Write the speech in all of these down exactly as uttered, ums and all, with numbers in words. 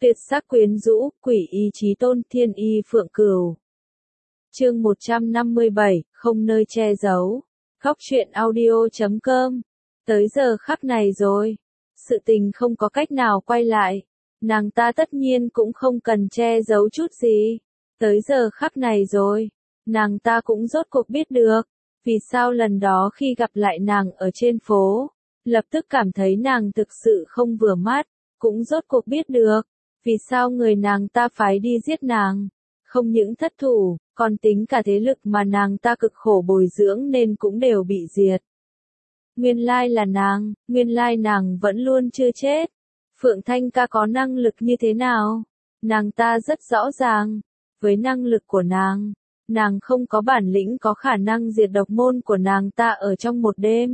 Tuyệt sắc quyến rũ, quỷ ý chí tôn, thiên y phượng cửu. Chương một trăm năm mươi bảy, không nơi che giấu. Góc truyện audio chấm com. Tới giờ khắc này rồi. Sự tình không có cách nào quay lại. Nàng ta tất nhiên cũng không cần che giấu chút gì. Tới giờ khắc này rồi. Nàng ta cũng rốt cuộc biết được. Vì sao lần đó khi gặp lại nàng ở trên phố, lập tức cảm thấy nàng thực sự không vừa mắt. Cũng rốt cuộc biết được. Vì sao người nàng ta phái đi giết nàng. Không những thất thủ, còn tính cả thế lực mà nàng ta cực khổ bồi dưỡng nên cũng đều bị diệt. Nguyên lai là nàng, nguyên lai nàng vẫn luôn chưa chết. Phượng Thanh ca có năng lực như thế nào? Nàng ta rất rõ ràng. Với năng lực của nàng, nàng không có bản lĩnh có khả năng diệt độc môn của nàng ta ở trong một đêm.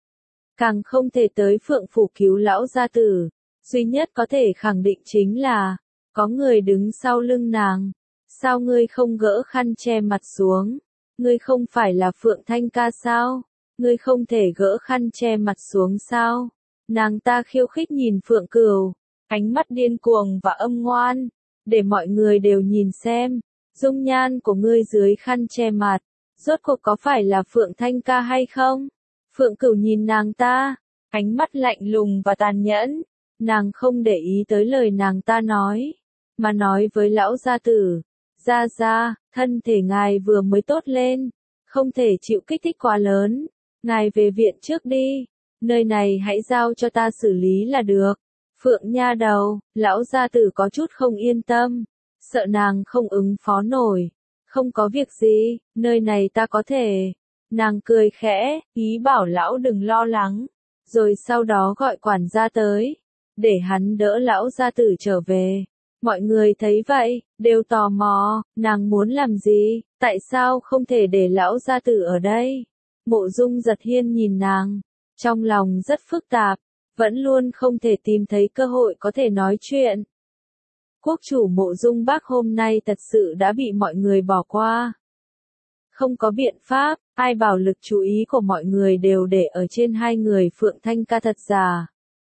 Càng không thể tới Phượng Phủ cứu lão gia tử. Duy nhất có thể khẳng định chính là, có người đứng sau lưng nàng. Sao ngươi không gỡ khăn che mặt xuống? Ngươi không phải là Phượng Thanh ca sao? Ngươi không thể gỡ khăn che mặt xuống sao? Nàng ta khiêu khích nhìn Phượng Cửu, ánh mắt điên cuồng và âm ngoan, để mọi người đều nhìn xem, dung nhan của ngươi dưới khăn che mặt, rốt cuộc có phải là Phượng Thanh ca hay không? Phượng Cửu nhìn nàng ta, ánh mắt lạnh lùng và tàn nhẫn, nàng không để ý tới lời nàng ta nói, mà nói với lão gia tử. Gia Gia, thân thể ngài vừa mới tốt lên, không thể chịu kích thích quá lớn, ngài về viện trước đi, nơi này hãy giao cho ta xử lý là được. Phượng nha đầu, lão gia tử có chút không yên tâm, sợ nàng không ứng phó nổi, không có việc gì, nơi này ta có thể. Nàng cười khẽ, ý bảo lão đừng lo lắng, rồi sau đó gọi quản gia tới, để hắn đỡ lão gia tử trở về. Mọi người thấy vậy, đều tò mò, nàng muốn làm gì, tại sao không thể để lão gia tử ở đây? Mộ Dung Giật Hiên nhìn nàng, trong lòng rất phức tạp, vẫn luôn không thể tìm thấy cơ hội có thể nói chuyện. Quốc chủ Mộ Dung Bác hôm nay thật sự đã bị mọi người bỏ qua. Không có biện pháp, ai bảo lực chú ý của mọi người đều để ở trên hai người Phượng Thanh ca thật giả.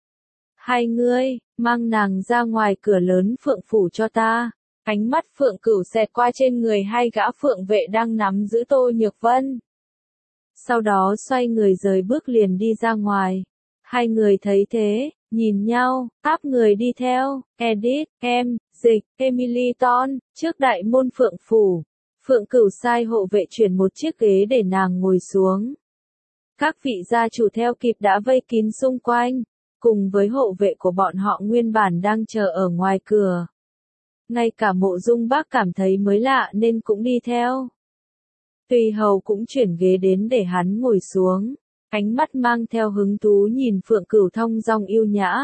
Hai ngươi, mang nàng ra ngoài cửa lớn Phượng Phủ cho ta. Ánh mắt Phượng Cửu xẹt qua trên người hai gã Phượng vệ đang nắm giữ Tô Nhược Vân. Sau đó xoay người rời bước liền đi ra ngoài. Hai người thấy thế, nhìn nhau, áp người đi theo. Edith, em, Dịch, Emily Ton, trước đại môn Phượng Phủ. Phượng Cửu sai hộ vệ chuyển một chiếc ghế để nàng ngồi xuống. Các vị gia chủ theo kịp đã vây kín xung quanh. Cùng với hộ vệ của bọn họ nguyên bản đang chờ ở ngoài cửa. Ngay cả Mộ Dung Bác cảm thấy mới lạ nên cũng đi theo. Tùy hầu cũng chuyển ghế đến để hắn ngồi xuống, ánh mắt mang theo hứng thú nhìn Phượng Cửu thong dong yêu nhã.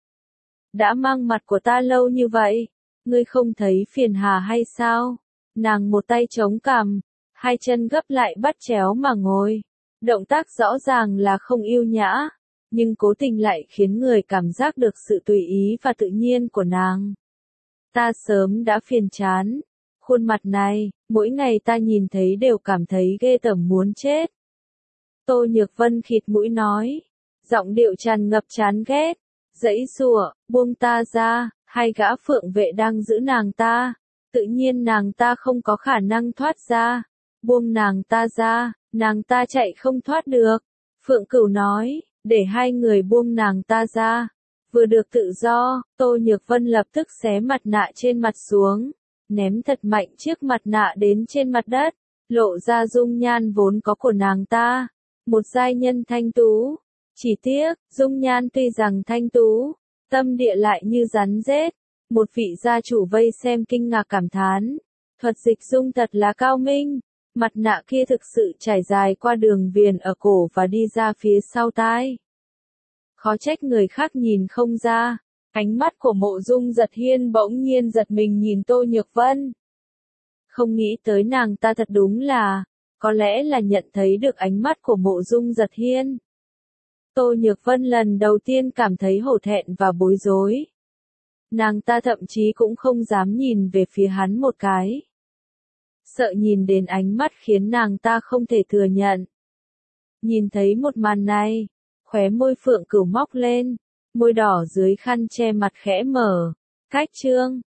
Đã mang mặt của ta lâu như vậy, ngươi không thấy phiền hà hay sao? Nàng một tay chống cằm, hai chân gấp lại bắt chéo mà ngồi. Động tác rõ ràng là không yêu nhã. Nhưng cố tình lại khiến người cảm giác được sự tùy ý và tự nhiên của nàng. Ta sớm đã phiền chán. Khuôn mặt này, mỗi ngày ta nhìn thấy đều cảm thấy ghê tởm muốn chết. Tô Nhược Vân khịt mũi nói, giọng điệu tràn ngập chán ghét, giãy giụa, buông ta ra, hai gã phượng vệ đang giữ nàng ta. Tự nhiên nàng ta không có khả năng thoát ra. Buông nàng ta ra, nàng ta chạy không thoát được. Phượng Cửu nói. Để hai người buông nàng ta ra. Vừa được tự do, Tô Nhược Vân lập tức xé mặt nạ trên mặt xuống, ném thật mạnh chiếc mặt nạ đến trên mặt đất, lộ ra dung nhan vốn có của nàng ta. Một giai nhân thanh tú. Chỉ tiếc, dung nhan tuy rằng thanh tú, tâm địa lại như rắn rết. Một vị gia chủ vây xem kinh ngạc cảm thán. Thuật dịch dung thật là cao minh. Mặt nạ kia thực sự trải dài qua đường viền ở cổ và đi ra phía sau tai. Khó trách người khác nhìn không ra. Ánh mắt của Mộ Dung Giật Hiên bỗng nhiên giật mình nhìn Tô Nhược Vân. Không nghĩ tới nàng ta thật đúng là, có lẽ là nhận thấy được ánh mắt của Mộ Dung Giật Hiên. Tô Nhược Vân lần đầu tiên cảm thấy hổ thẹn và bối rối. Nàng ta thậm chí cũng không dám nhìn về phía hắn một cái. Sợ nhìn đến ánh mắt khiến nàng ta không thể thừa nhận. Nhìn thấy một màn này, khóe môi Phượng Cửu móc lên, môi đỏ dưới khăn che mặt khẽ mở, Cách chương